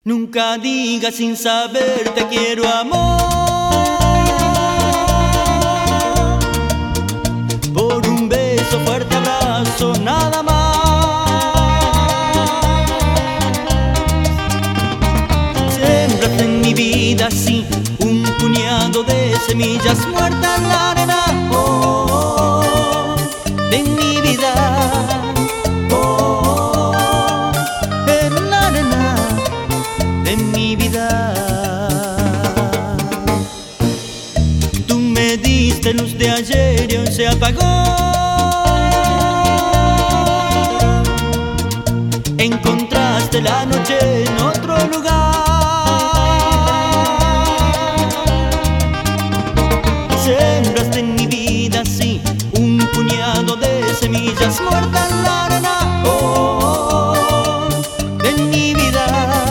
Nunca digas sin saber te quiero, amor, por un beso, fuerte abrazo, nada más. Sembraste en mi vida así un puñado de semillas muertas en la arena, oh, de mi vida. En mi vida tú me diste luz de ayer y hoy se apagó. Encontraste la noche en otro lugar. Sembraste en mi vida así un puñado de semillas muertas en la arena, oh, de mi vida.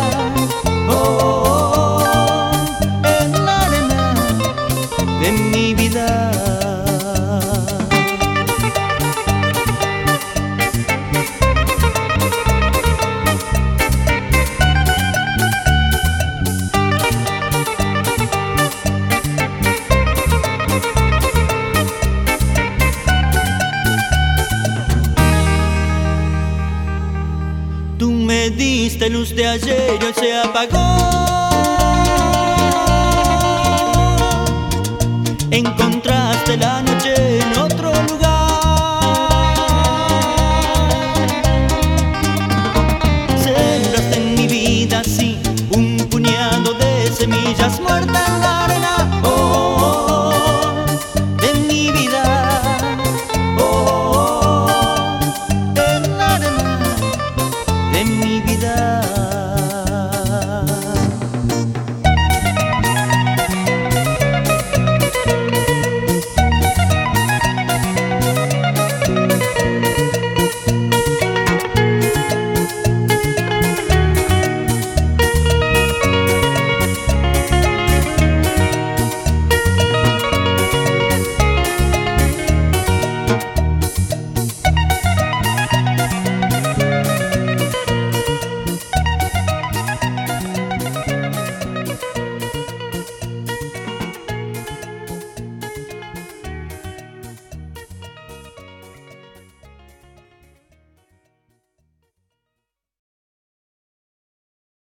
De mi vida. Tú me diste luz de ayer y hoy se apagó.